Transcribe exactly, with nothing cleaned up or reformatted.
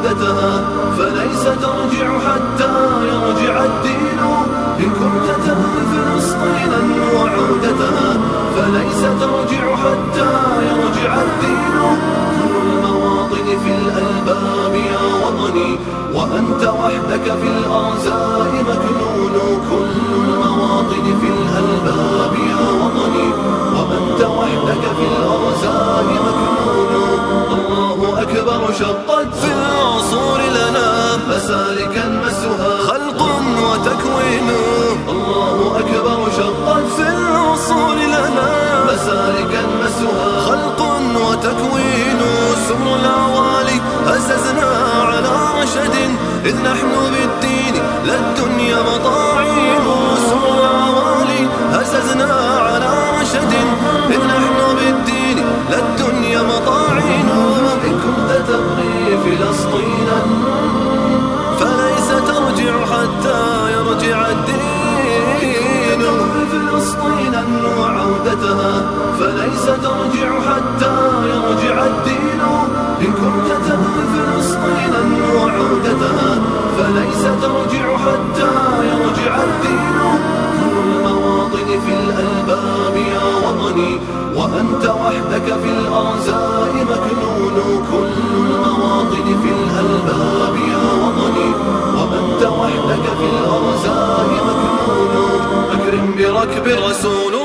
وعودتها، فليس ترجع حتى يرجع الدين. إن كنت تبغي فلسطينا وعودتها، فليس ترجع حتى يرجع الدين. كل المواطن في الألباب يا وطني، وأنت وحدك في الأرزاق مكنون. كل المواطن في الألباب يا وطني، وأنت وحدك في الأرزاق مكنون. الله أكبر شقت في العصور لنا مسالكا مسها خلق وتكوين. الله أكبر شقت في العصور لنا مسالكا مسها خلق وتكوين. سمر العوالي هززنا على رشد، إذ نحن بالدين للدنيا مطاعين. سمر العوالي هززنا على رشد، إذ نحن بالدين للدنيا مطاعين. إن كنت تبغي فلسطينا فليس ترجع حتى يرجع الدين. فلسطينا وعودتها، فليس ترجع حتى يرجع الدين. إن كنت تبغي فلسطينا وعودتها، فليس ترجع حتى يرجع الدين. كل المواطن في الألباب يا وطني، وأنت وحدك في الأرزاق مكنون. كل المواطن في الألباب يا وطني، وأنت وحدك في الأرزاق مكنون. أكرم بركب رسول